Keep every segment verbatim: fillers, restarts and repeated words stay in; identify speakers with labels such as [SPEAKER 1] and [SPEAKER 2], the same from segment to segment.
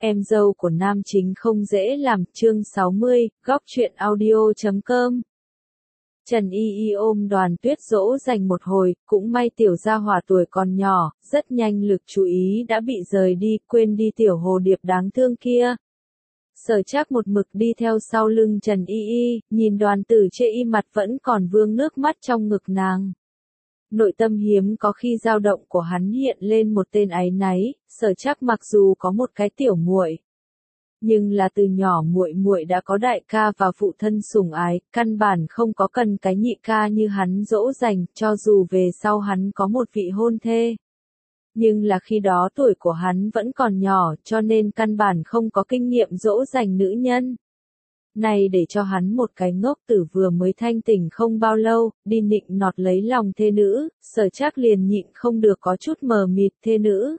[SPEAKER 1] Em dâu của nam chính không dễ làm, chương sáu mươi, góc truyện audio chấm com. Trần Y Y ôm Đoàn Tuyết dỗ dành một hồi, cũng may tiểu gia hỏa tuổi còn nhỏ, rất nhanh lực chú ý đã bị rời đi, quên đi tiểu hồ điệp đáng thương kia. Sở Trác một mực đi theo sau lưng Trần Y Y, nhìn Đoàn Tử chê y mặt vẫn còn vương nước mắt trong ngực nàng. Nội tâm hiếm có khi dao động của hắn hiện lên một tên áy náy, Sở Trác mặc dù có một cái tiểu muội, nhưng là từ nhỏ muội muội đã có đại ca và phụ thân sủng ái, căn bản không có cần cái nhị ca như hắn dỗ dành, cho dù về sau hắn có một vị hôn thê. Nhưng là khi đó tuổi của hắn vẫn còn nhỏ, cho nên căn bản không có kinh nghiệm dỗ dành nữ nhân. Này để cho hắn một cái ngốc tử vừa mới thanh tỉnh không bao lâu, đi nịnh nọt lấy lòng thê nữ, Sở Trác liền nhịn không được có chút mờ mịt thê nữ.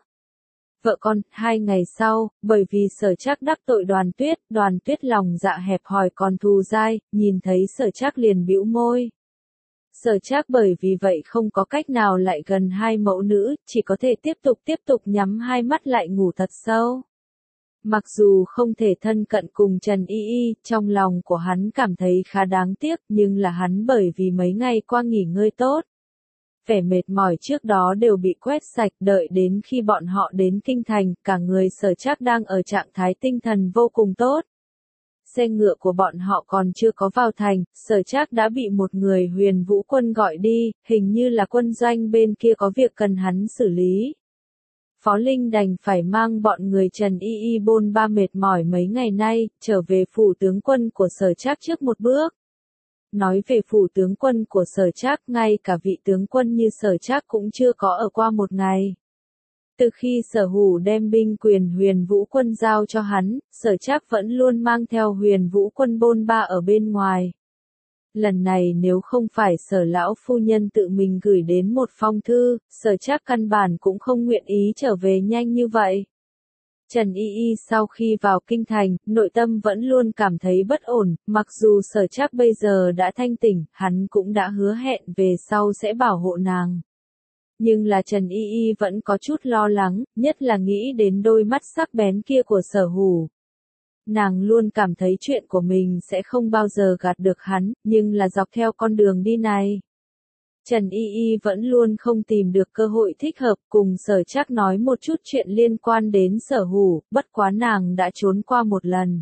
[SPEAKER 1] Vợ con, hai ngày sau, bởi vì Sở Trác đắc tội Đoàn Tuyết, Đoàn Tuyết lòng dạ hẹp hòi còn thù dai, nhìn thấy Sở Trác liền bĩu môi. Sở Trác bởi vì vậy không có cách nào lại gần hai mẫu nữ, chỉ có thể tiếp tục tiếp tục nhắm hai mắt lại ngủ thật sâu. Mặc dù không thể thân cận cùng Trần Y Y, trong lòng của hắn cảm thấy khá đáng tiếc, nhưng là hắn bởi vì mấy ngày qua nghỉ ngơi tốt. Vẻ mệt mỏi trước đó đều bị quét sạch, đợi đến khi bọn họ đến kinh thành, cả người Sở Trác đang ở trạng thái tinh thần vô cùng tốt. Xe ngựa của bọn họ còn chưa có vào thành, Sở Trác đã bị một người Huyền Vũ quân gọi đi, hình như là quân doanh bên kia có việc cần hắn xử lý. Phó Linh đành phải mang bọn người Trần Y Y bôn ba mệt mỏi mấy ngày nay, trở về phủ tướng quân của Sở Trác trước một bước. Nói về phủ tướng quân của Sở Trác, ngay cả vị tướng quân như Sở Trác cũng chưa có ở qua một ngày. Từ khi Sở Hủ đem binh quyền Huyền Vũ quân giao cho hắn, Sở Trác vẫn luôn mang theo Huyền Vũ quân bôn ba ở bên ngoài. Lần này nếu không phải Sở lão phu nhân tự mình gửi đến một phong thư, Sở Trác căn bản cũng không nguyện ý trở về nhanh như vậy. Trần Y Y sau khi vào kinh thành, nội tâm vẫn luôn cảm thấy bất ổn, mặc dù Sở Trác bây giờ đã thanh tỉnh, hắn cũng đã hứa hẹn về sau sẽ bảo hộ nàng. Nhưng là Trần Y Y vẫn có chút lo lắng, nhất là nghĩ đến đôi mắt sắc bén kia của Sở Hủ. Nàng luôn cảm thấy chuyện của mình sẽ không bao giờ gạt được hắn, nhưng là dọc theo con đường đi này. Trần Y Y vẫn luôn không tìm được cơ hội thích hợp cùng Sở Trác nói một chút chuyện liên quan đến Sở Hủ, bất quá nàng đã trốn qua một lần.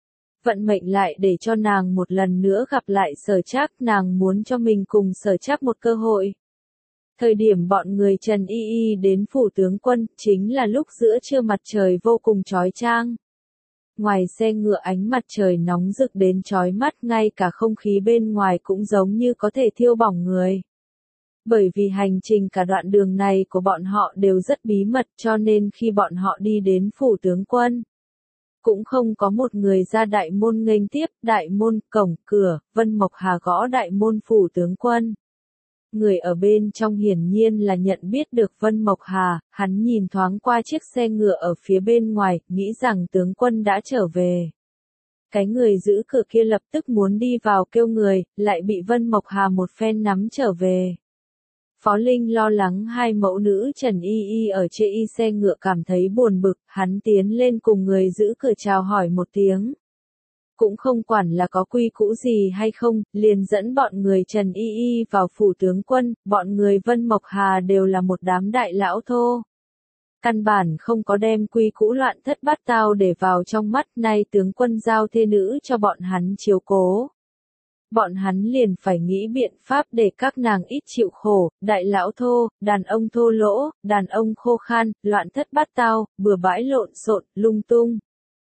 [SPEAKER 1] Vận mệnh lại để cho nàng một lần nữa gặp lại Sở Trác, nàng muốn cho mình cùng Sở Trác một cơ hội. Thời điểm bọn người Trần Y Y đến phủ tướng quân, chính là lúc giữa trưa mặt trời vô cùng chói chang. Ngoài xe ngựa ánh mặt trời nóng rực đến chói mắt, ngay cả không khí bên ngoài cũng giống như có thể thiêu bỏng người. Bởi vì hành trình cả đoạn đường này của bọn họ đều rất bí mật, cho nên khi bọn họ đi đến phủ tướng quân, cũng không có một người ra đại môn nghênh tiếp, đại môn, cổng, cửa, Vân Mộc Hà gõ đại môn phủ tướng quân. Người ở bên trong hiển nhiên là nhận biết được Vân Mộc Hà, hắn nhìn thoáng qua chiếc xe ngựa ở phía bên ngoài, nghĩ rằng tướng quân đã trở về. Cái người giữ cửa kia lập tức muốn đi vào kêu người, lại bị Vân Mộc Hà một phen nắm trở về. Phó Linh lo lắng hai mẫu nữ Trần Y Y ở chê y xe ngựa cảm thấy buồn bực, hắn tiến lên cùng người giữ cửa chào hỏi một tiếng. Cũng không quản là có quy cũ gì hay không, liền dẫn bọn người Trần Y Y vào phủ tướng quân, bọn người Vân Mộc Hà đều là một đám đại lão thô. Căn bản không có đem quy cũ loạn thất bát tao để vào trong mắt, nay tướng quân giao thê nữ cho bọn hắn chiếu cố. Bọn hắn liền phải nghĩ biện pháp để các nàng ít chịu khổ, đại lão thô, đàn ông thô lỗ, đàn ông khô khan, loạn thất bát tao, bừa bãi lộn xộn, lung tung.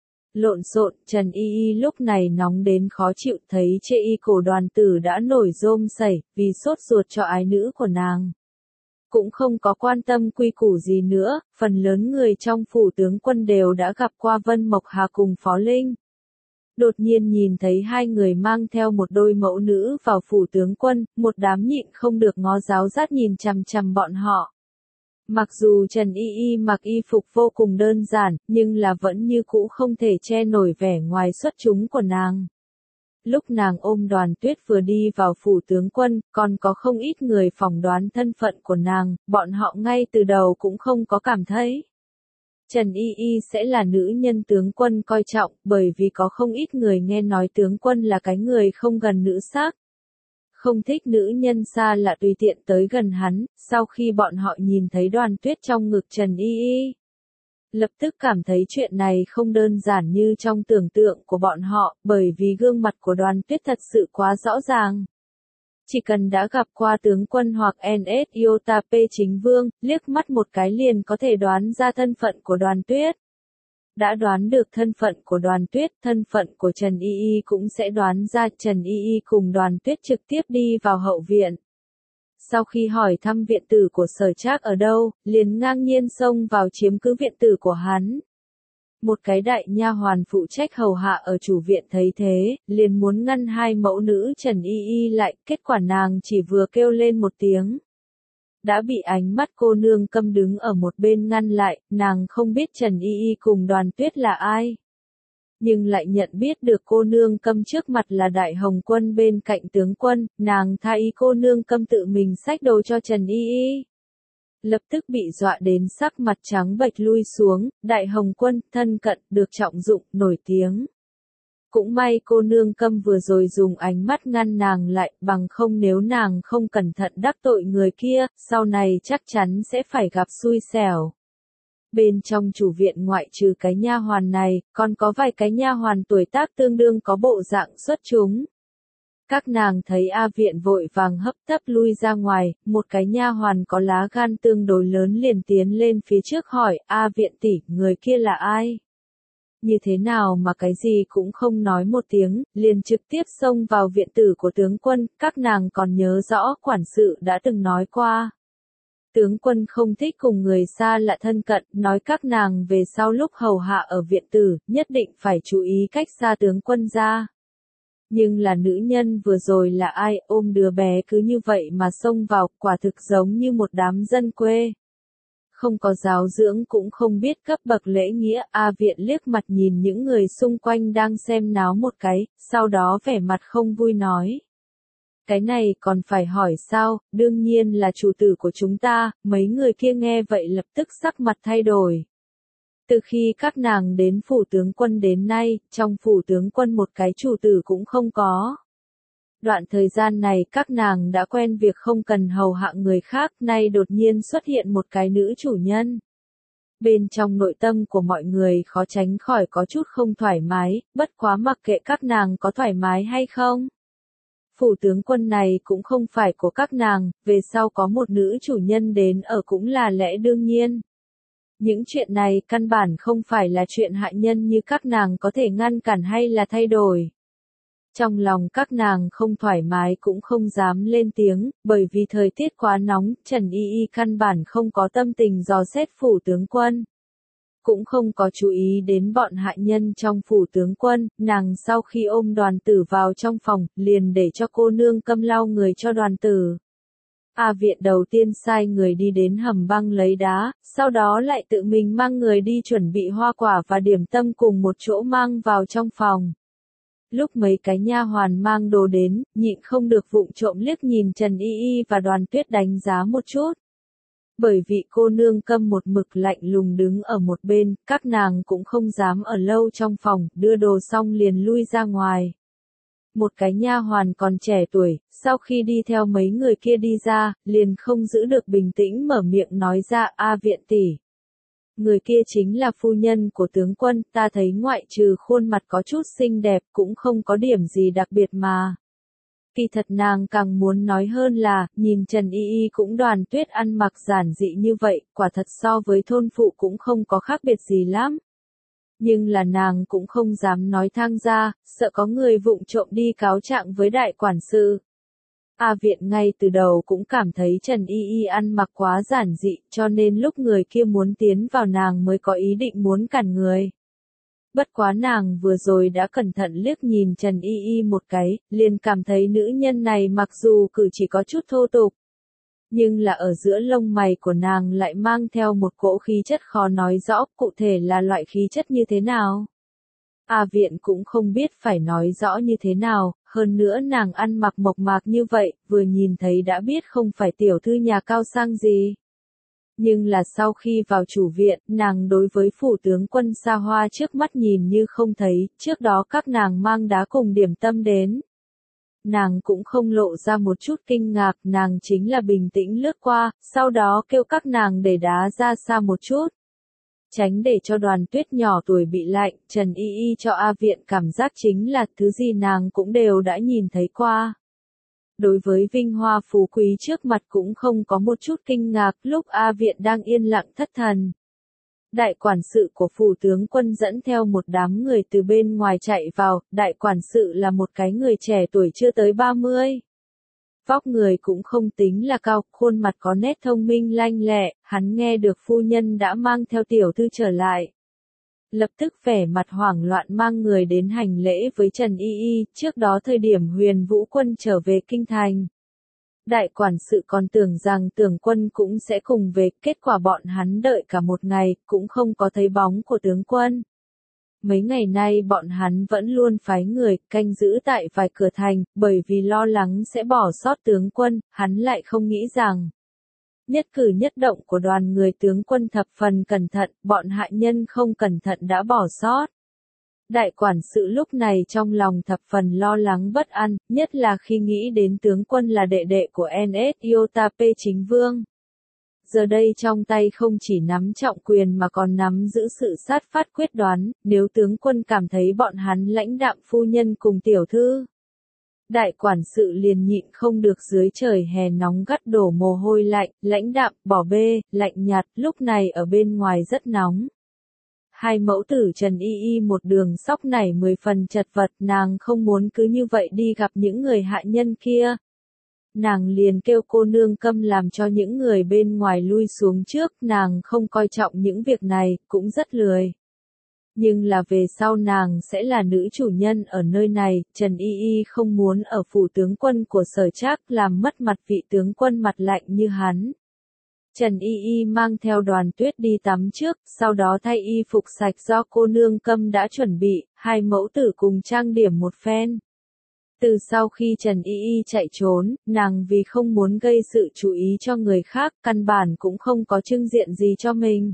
[SPEAKER 1] Lộn xộn, Trần Y Y lúc này nóng đến khó chịu, thấy chê y cổ Đoàn Tử đã nổi rôm sẩy, vì sốt ruột cho ái nữ của nàng. Cũng không có quan tâm quy củ gì nữa, phần lớn người trong phủ tướng quân đều đã gặp qua Vân Mộc Hà cùng Phó Linh. Đột nhiên nhìn thấy hai người mang theo một đôi mẫu nữ vào phủ tướng quân, một đám nhịn không được ngó giáo giác nhìn chằm chằm bọn họ. Mặc dù Trần Y Y mặc y phục vô cùng đơn giản, nhưng là vẫn như cũ không thể che nổi vẻ ngoài xuất chúng của nàng. Lúc nàng ôm Đoàn Tuyết vừa đi vào phủ tướng quân, còn có không ít người phỏng đoán thân phận của nàng, bọn họ ngay từ đầu cũng không có cảm thấy. Trần Y Y sẽ là nữ nhân tướng quân coi trọng, bởi vì có không ít người nghe nói tướng quân là cái người không gần nữ sắc. Không thích nữ nhân xa lạ tùy tiện tới gần hắn, sau khi bọn họ nhìn thấy Đoàn Tuyết trong ngực Trần Y Y, lập tức cảm thấy chuyện này không đơn giản như trong tưởng tượng của bọn họ, bởi vì gương mặt của Đoàn Tuyết thật sự quá rõ ràng. Chỉ cần đã gặp qua tướng quân hoặc en ét Iota P chính vương, liếc mắt một cái liền có thể đoán ra thân phận của Đoàn Tuyết. Đã đoán được thân phận của Đoàn Tuyết, thân phận của Trần Y Y cũng sẽ đoán ra Trần Y Y cùng Đoàn Tuyết trực tiếp đi vào hậu viện. Sau khi hỏi thăm viện tử của Sở Trác ở đâu, liền ngang nhiên xông vào chiếm cứ viện tử của hắn. Một cái đại nha hoàn phụ trách hầu hạ ở chủ viện thấy thế, liền muốn ngăn hai mẫu nữ Trần Y Y lại, kết quả nàng chỉ vừa kêu lên một tiếng. Đã bị ánh mắt cô nương Câm đứng ở một bên ngăn lại, nàng không biết Trần Y Y cùng Đoàn Tuyết là ai. Nhưng lại nhận biết được cô nương Câm trước mặt là Đại Hồng Quân bên cạnh tướng quân, nàng tha ý cô nương Câm tự mình xách đồ cho Trần Y Y. Lập tức bị dọa đến sắc mặt trắng bệch lui xuống, Đại Hồng Quân, thân cận, được trọng dụng, nổi tiếng. Cũng may cô nương Câm vừa rồi dùng ánh mắt ngăn nàng lại, bằng không nếu nàng không cẩn thận đắc tội người kia, sau này chắc chắn sẽ phải gặp xui xẻo. Bên trong chủ viện ngoại trừ cái nha hoàn này, còn có vài cái nha hoàn tuổi tác tương đương có bộ dạng xuất chúng. Các nàng thấy A Viện vội vàng hấp tấp lui ra ngoài, một cái nha hoàn có lá gan tương đối lớn liền tiến lên phía trước hỏi, A Viện tỷ, người kia là ai? Như thế nào mà cái gì cũng không nói một tiếng, liền trực tiếp xông vào viện tử của tướng quân, các nàng còn nhớ rõ quản sự đã từng nói qua. Tướng quân không thích cùng người xa lạ thân cận, nói các nàng về sau lúc hầu hạ ở viện tử, nhất định phải chú ý cách xa tướng quân ra. Nhưng là nữ nhân vừa rồi là ai, ôm đứa bé cứ như vậy mà xông vào, quả thực giống như một đám dân quê. Không có giáo dưỡng cũng không biết cấp bậc lễ nghĩa, A Viện liếc mặt nhìn những người xung quanh đang xem náo một cái, sau đó vẻ mặt không vui nói. Cái này còn phải hỏi sao, đương nhiên là chủ tử của chúng ta, mấy người kia nghe vậy lập tức sắc mặt thay đổi. Từ khi các nàng đến phủ tướng quân đến nay, trong phủ tướng quân một cái chủ tử cũng không có. Đoạn thời gian này các nàng đã quen việc không cần hầu hạ người khác, nay đột nhiên xuất hiện một cái nữ chủ nhân. Bên trong nội tâm của mọi người khó tránh khỏi có chút không thoải mái, bất quá mặc kệ các nàng có thoải mái hay không. Phủ tướng quân này cũng không phải của các nàng, về sau có một nữ chủ nhân đến ở cũng là lẽ đương nhiên. Những chuyện này căn bản không phải là chuyện hạ nhân như các nàng có thể ngăn cản hay là thay đổi. Trong lòng các nàng không thoải mái cũng không dám lên tiếng, bởi vì thời tiết quá nóng, Trần Y Y căn bản không có tâm tình dò xét phủ tướng quân. Cũng không có chú ý đến bọn hạ nhân trong phủ tướng quân, nàng sau khi ôm Đoàn Tử vào trong phòng, liền để cho cô nương Câm lau người cho Đoàn Tử. A Viện đầu tiên sai người đi đến hầm băng lấy đá, sau đó lại tự mình mang người đi chuẩn bị hoa quả và điểm tâm cùng một chỗ mang vào trong phòng. Lúc mấy cái nha hoàn mang đồ đến, nhịn không được vụng trộm liếc nhìn Trần Y Y và Đoàn Tuyết đánh giá một chút. Bởi vì cô nương Câm một mực lạnh lùng đứng ở một bên, các nàng cũng không dám ở lâu trong phòng, đưa đồ xong liền lui ra ngoài. Một cái nha hoàn còn trẻ tuổi, sau khi đi theo mấy người kia đi ra, liền không giữ được bình tĩnh mở miệng nói ra, A Viện tỷ. Người kia chính là phu nhân của tướng quân, ta thấy ngoại trừ khuôn mặt có chút xinh đẹp cũng không có điểm gì đặc biệt mà. Kỳ thật nàng càng muốn nói hơn là, nhìn Trần Y Y cũng Đoàn Tuyết ăn mặc giản dị như vậy, quả thật so với thôn phụ cũng không có khác biệt gì lắm. Nhưng là nàng cũng không dám nói thang ra, sợ có người vụng trộm đi cáo trạng với đại quản sự. A Viện ngay từ đầu cũng cảm thấy Trần Y Y ăn mặc quá giản dị, cho nên lúc người kia muốn tiến vào nàng mới có ý định muốn cản người. Bất quá nàng vừa rồi đã cẩn thận liếc nhìn Trần Y Y một cái, liền cảm thấy nữ nhân này mặc dù cử chỉ có chút thô tục, nhưng là ở giữa lông mày của nàng lại mang theo một cỗ khí chất khó nói rõ, cụ thể là loại khí chất như thế nào. A Viện cũng không biết phải nói rõ như thế nào, hơn nữa nàng ăn mặc mộc mạc như vậy, vừa nhìn thấy đã biết không phải tiểu thư nhà cao sang gì. Nhưng là sau khi vào chủ viện, nàng đối với phủ tướng quân xa hoa trước mắt nhìn như không thấy, trước đó các nàng mang đá cùng điểm tâm đến. Nàng cũng không lộ ra một chút kinh ngạc, nàng chính là bình tĩnh lướt qua, sau đó kêu các nàng để đá ra xa một chút. Tránh để cho Đoàn Tuyết nhỏ tuổi bị lạnh, Trần Y Y cho A Viện cảm giác chính là thứ gì nàng cũng đều đã nhìn thấy qua. Đối với vinh hoa phú quý trước mặt cũng không có một chút kinh ngạc, lúc A Viện đang yên lặng thất thần. Đại quản sự của phủ tướng quân dẫn theo một đám người từ bên ngoài chạy vào, đại quản sự là một cái người trẻ tuổi chưa tới ba mươi. Vóc người cũng không tính là cao, khuôn mặt có nét thông minh lanh lẹ, hắn nghe được phu nhân đã mang theo tiểu thư trở lại. Lập tức vẻ mặt hoảng loạn mang người đến hành lễ với Trần Y Y, trước đó thời điểm Huyền Vũ Quân trở về kinh thành. Đại quản sự còn tưởng rằng Tưởng Quân cũng sẽ cùng về, kết quả bọn hắn đợi cả một ngày, cũng không có thấy bóng của tướng quân. Mấy ngày nay bọn hắn vẫn luôn phái người, canh giữ tại vài cửa thành, bởi vì lo lắng sẽ bỏ sót tướng quân, hắn lại không nghĩ rằng. Nhất cử nhất động của đoàn người tướng quân thập phần cẩn thận, bọn hạ nhân không cẩn thận đã bỏ sót. Đại quản sự lúc này trong lòng thập phần lo lắng bất an, nhất là khi nghĩ đến tướng quân là đệ đệ của en ét Iota P chính vương. Giờ đây trong tay không chỉ nắm trọng quyền mà còn nắm giữ sự sát phát quyết đoán, nếu tướng quân cảm thấy bọn hắn lãnh đạm phu nhân cùng tiểu thư. Đại quản sự liền nhịn không được dưới trời hè nóng gắt đổ mồ hôi lạnh, lãnh đạm, bỏ bê, lạnh nhạt, lúc này ở bên ngoài rất nóng. Hai mẫu tử Trần Y Y một đường sóc nảy mười phần chật vật, nàng không muốn cứ như vậy đi gặp những người hạ nhân kia. Nàng liền kêu cô nương Câm làm cho những người bên ngoài lui xuống trước, nàng không coi trọng những việc này, cũng rất lười. Nhưng là về sau nàng sẽ là nữ chủ nhân ở nơi này, Trần Y Y không muốn ở phủ tướng quân của Sở Trác làm mất mặt vị tướng quân mặt lạnh như hắn. Trần Y Y mang theo Đoàn Tuyết đi tắm trước, sau đó thay y phục sạch do cô nương Câm đã chuẩn bị, hai mẫu tử cùng trang điểm một phen. Từ sau khi Trần Y Y chạy trốn, nàng vì không muốn gây sự chú ý cho người khác, căn bản cũng không có trưng diện gì cho mình.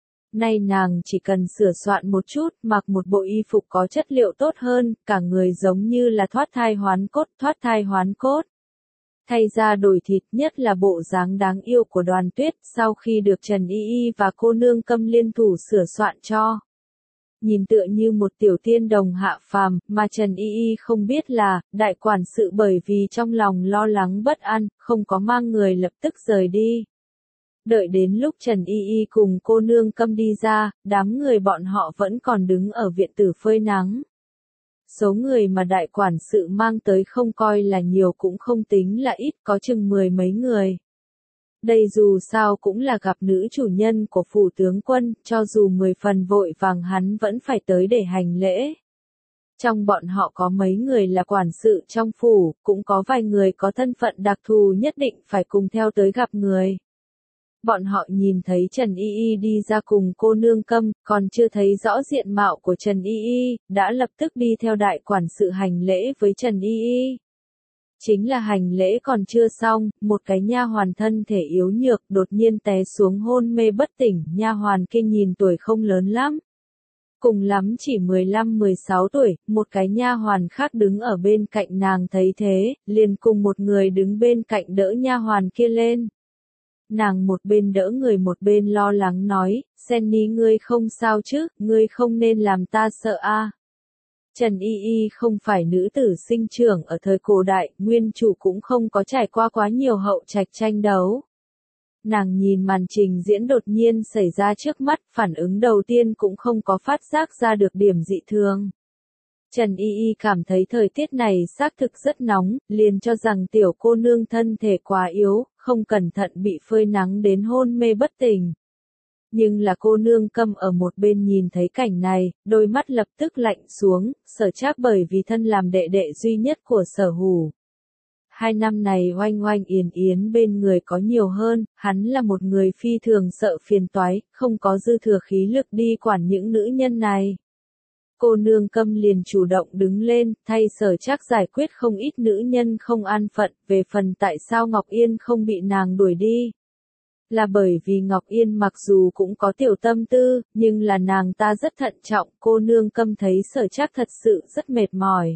[SPEAKER 1] Nay nàng chỉ cần sửa soạn một chút, mặc một bộ y phục có chất liệu tốt hơn, cả người giống như là thoát thai hoán cốt, thoát thai hoán cốt. Thay ra đổi thịt, nhất là bộ dáng đáng yêu của Đoàn Tuyết, sau khi được Trần Y Y và cô nương Câm liên thủ sửa soạn cho. Nhìn tựa như một tiểu tiên đồng hạ phàm, mà Trần Y Y không biết là, đại quản sự bởi vì trong lòng lo lắng bất an, không có mang người lập tức rời đi. Đợi đến lúc Trần Y Y cùng cô nương Câm đi ra, đám người bọn họ vẫn còn đứng ở viện tử phơi nắng. Số người mà đại quản sự mang tới không coi là nhiều cũng không tính là ít, có chừng mười mấy người. Đây dù sao cũng là gặp nữ chủ nhân của phủ tướng quân, cho dù mười phần vội vàng hắn vẫn phải tới để hành lễ. Trong bọn họ có mấy người là quản sự trong phủ, cũng có vài người có thân phận đặc thù nhất định phải cùng theo tới gặp người. Bọn họ nhìn thấy Trần Y Y đi ra cùng cô nương Câm, còn chưa thấy rõ diện mạo của Trần Y Y, đã lập tức đi theo đại quản sự hành lễ với Trần Y Y. Chính là hành lễ còn chưa xong, một cái nha hoàn thân thể yếu nhược đột nhiên té xuống hôn mê bất tỉnh, nha hoàn kia nhìn tuổi không lớn lắm. Cùng lắm chỉ mười lăm mười sáu tuổi, một cái nha hoàn khác đứng ở bên cạnh nàng thấy thế, liền cùng một người đứng bên cạnh đỡ nha hoàn kia lên. Nàng một bên đỡ người một bên lo lắng nói, Senny ngươi không sao chứ, ngươi không nên làm ta sợ a. À. Trần Y Y không phải nữ tử sinh trưởng ở thời cổ đại, nguyên chủ cũng không có trải qua quá nhiều hậu trạch tranh đấu. Nàng nhìn màn trình diễn đột nhiên xảy ra trước mắt, phản ứng đầu tiên cũng không có phát giác ra được điểm dị thường. Trần Y Y cảm thấy thời tiết này xác thực rất nóng, liền cho rằng tiểu cô nương thân thể quá yếu, không cẩn thận bị phơi nắng đến hôn mê bất tỉnh. Nhưng là cô nương Câm ở một bên nhìn thấy cảnh này, đôi mắt lập tức lạnh xuống, Sở Trác bởi vì thân làm đệ đệ duy nhất của Sở Hủ. Hai năm này oanh oanh yến yến bên người có nhiều hơn, hắn là một người phi thường sợ phiền toái, không có dư thừa khí lực đi quản những nữ nhân này. Cô nương Câm liền chủ động đứng lên, thay Sở Trác giải quyết không ít nữ nhân không an phận, về phần tại sao Ngọc Yên không bị nàng đuổi đi. Là bởi vì Ngọc Yên mặc dù cũng có tiểu tâm tư, nhưng là nàng ta rất thận trọng, cô nương Câm thấy Sở Trác thật sự rất mệt mỏi.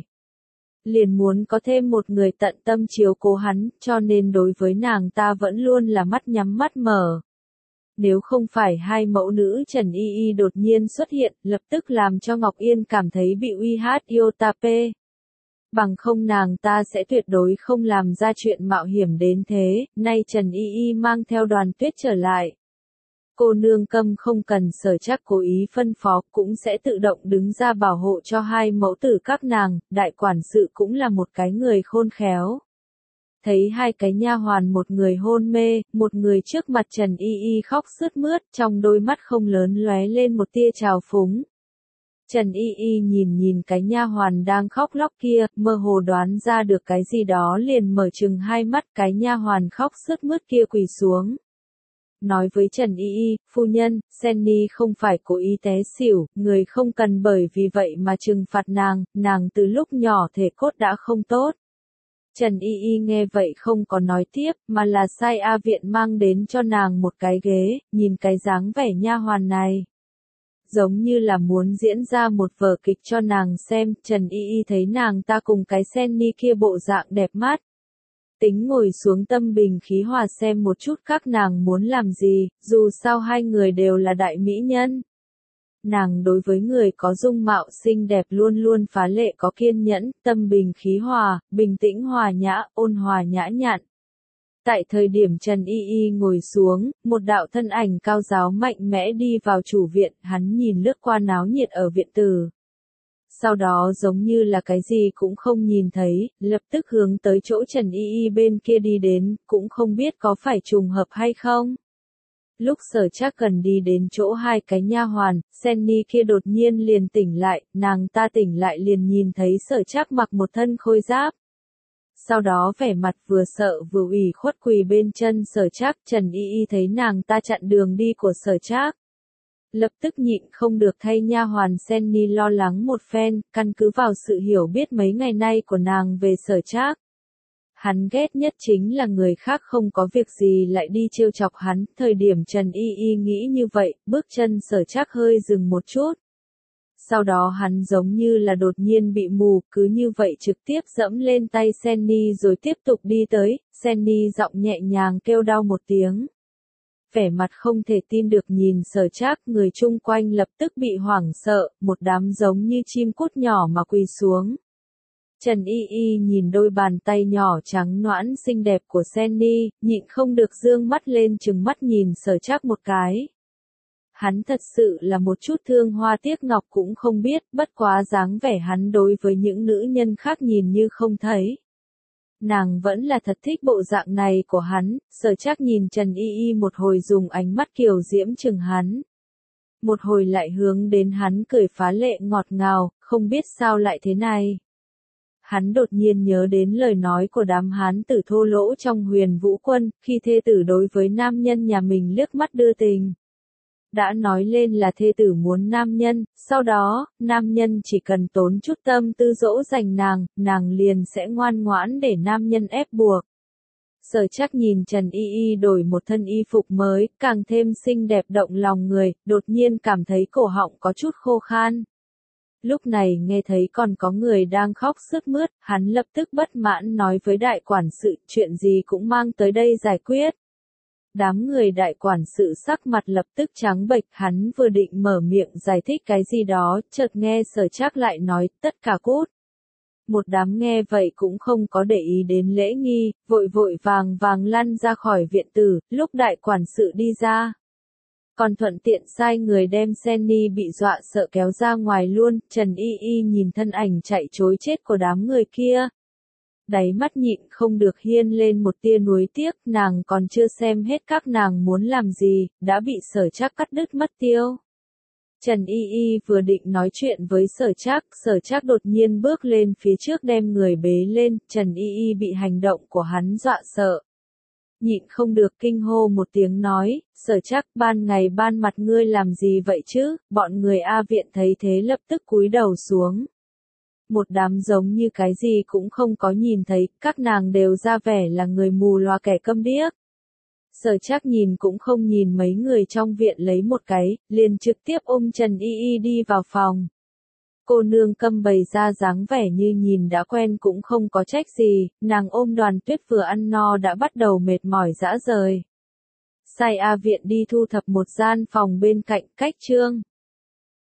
[SPEAKER 1] Liền muốn có thêm một người tận tâm chiếu cố hắn, cho nên đối với nàng ta vẫn luôn là mắt nhắm mắt mở. Nếu không phải hai mẫu nữ Trần Y Y đột nhiên xuất hiện, lập tức làm cho Ngọc Yên cảm thấy bị uy hát Yotape. Bằng không nàng ta sẽ tuyệt đối không làm ra chuyện mạo hiểm đến thế, nay Trần Y Y mang theo Đoàn Tuyết trở lại. Cô nương Câm không cần Sở Trác cố ý phân phó, cũng sẽ tự động đứng ra bảo hộ cho hai mẫu tử các nàng, đại quản sự cũng là một cái người khôn khéo. Thấy hai cái nha hoàn, một người hôn mê, một người trước mặt Trần Y Y khóc sướt mướt, trong đôi mắt không lớn lóe lên một tia trào phúng. Trần Y Y nhìn nhìn cái nha hoàn đang khóc lóc kia, mơ hồ đoán ra được cái gì đó liền mở trừng hai mắt, cái nha hoàn khóc sướt mướt kia quỳ xuống. Nói với Trần Y Y, phu nhân, Senny không phải cố ý té xỉu, người không cần bởi vì vậy mà trừng phạt nàng, nàng từ lúc nhỏ thể cốt đã không tốt. Trần Y Y nghe vậy không có nói tiếp, mà là sai A Viện mang đến cho nàng một cái ghế, nhìn cái dáng vẻ nha hoàn này. Giống như là muốn diễn ra một vở kịch cho nàng xem, Trần Y Y thấy nàng ta cùng cái Senny kia bộ dạng đẹp mắt. Tính ngồi xuống tâm bình khí hòa xem một chút các nàng muốn làm gì, dù sao hai người đều là đại mỹ nhân. Nàng đối với người có dung mạo xinh đẹp luôn luôn phá lệ có kiên nhẫn, tâm bình khí hòa, bình tĩnh hòa nhã, ôn hòa nhã nhặn. Tại thời điểm Trần Y Y ngồi xuống, một đạo thân ảnh cao giáo mạnh mẽ đi vào chủ viện, hắn nhìn lướt qua náo nhiệt ở viện tử. Sau đó giống như là cái gì cũng không nhìn thấy, lập tức hướng tới chỗ Trần Y Y bên kia đi đến, cũng không biết có phải trùng hợp hay không. Lúc Sở Trác cần đi đến chỗ hai cái nha hoàn, Senny kia đột nhiên liền tỉnh lại, nàng ta tỉnh lại liền nhìn thấy Sở Trác mặc một thân khôi giáp. Sau đó vẻ mặt vừa sợ vừa ủy khuất quỳ bên chân Sở Trác, Trần Y Y thấy nàng ta chặn đường đi của Sở Trác. Lập tức nhịn không được thay nha hoàn Senny lo lắng một phen, căn cứ vào sự hiểu biết mấy ngày nay của nàng về Sở Trác. Hắn ghét nhất chính là người khác không có việc gì lại đi trêu chọc hắn, thời điểm Trần Y Y nghĩ như vậy, bước chân Sở Trác hơi dừng một chút. Sau đó hắn giống như là đột nhiên bị mù, cứ như vậy trực tiếp dẫm lên tay Senny rồi tiếp tục đi tới, Senny giọng nhẹ nhàng kêu đau một tiếng. Vẻ mặt không thể tin được nhìn Sở Trác, người chung quanh lập tức bị hoảng sợ, một đám giống như chim cút nhỏ mà quỳ xuống. Trần Y Y nhìn đôi bàn tay nhỏ trắng nõn xinh đẹp của Senny, nhịn không được dương mắt lên trừng mắt nhìn Sở Trác một cái. Hắn thật sự là một chút thương hoa tiếc ngọc cũng không biết, bất quá dáng vẻ hắn đối với những nữ nhân khác nhìn như không thấy. Nàng vẫn là thật thích bộ dạng này của hắn, Sở Trác nhìn Trần Y Y một hồi dùng ánh mắt kiều diễm chừng hắn. Một hồi lại hướng đến hắn cười phá lệ ngọt ngào, không biết sao lại thế này. Hắn đột nhiên nhớ đến lời nói của đám hán tử thô lỗ trong Huyền Vũ Quân, khi thê tử đối với nam nhân nhà mình liếc mắt đưa tình. Đã nói lên là thê tử muốn nam nhân, sau đó, nam nhân chỉ cần tốn chút tâm tư dỗ dành nàng, nàng liền sẽ ngoan ngoãn để nam nhân ép buộc. Sở Trác nhìn Trần Y Y đổi một thân y phục mới, càng thêm xinh đẹp động lòng người, đột nhiên cảm thấy cổ họng có chút khô khan. Lúc này nghe thấy còn có người đang khóc sướt mướt, hắn lập tức bất mãn nói với đại quản sự, chuyện gì cũng mang tới đây giải quyết. Đám người đại quản sự sắc mặt lập tức trắng bệch, hắn vừa định mở miệng giải thích cái gì đó, chợt nghe Sở Trác lại nói, tất cả cút. Một đám nghe vậy cũng không có để ý đến lễ nghi, vội vội vàng vàng lăn ra khỏi viện tử, lúc đại quản sự đi ra. Còn thuận tiện sai người đem Senny bị dọa sợ kéo ra ngoài luôn, Trần Y Y nhìn thân ảnh chạy trối chết của đám người kia. Đáy mắt nhịn không được hiên lên một tia nuối tiếc, nàng còn chưa xem hết các nàng muốn làm gì, đã bị Sở Trác cắt đứt mất tiêu. Trần Y Y vừa định nói chuyện với Sở Trác, Sở Trác đột nhiên bước lên phía trước đem người bế lên, Trần Y Y bị hành động của hắn dọa sợ. Nhịn không được kinh hô một tiếng nói, Sở Trác, ban ngày ban mặt ngươi làm gì vậy chứ, bọn người A Viện thấy thế lập tức cúi đầu xuống. Một đám giống như cái gì cũng không có nhìn thấy, các nàng đều ra vẻ là người mù loa kẻ câm điếc. Sở Trác nhìn cũng không nhìn mấy người trong viện lấy một cái, liền trực tiếp ôm Trần Y Y đi vào phòng. Cô nương Câm bày ra dáng vẻ như nhìn đã quen cũng không có trách gì, nàng ôm Đoàn Tuyết vừa ăn no đã bắt đầu mệt mỏi rã rời. Sai A viện đi thu thập một gian phòng bên cạnh, cách Trương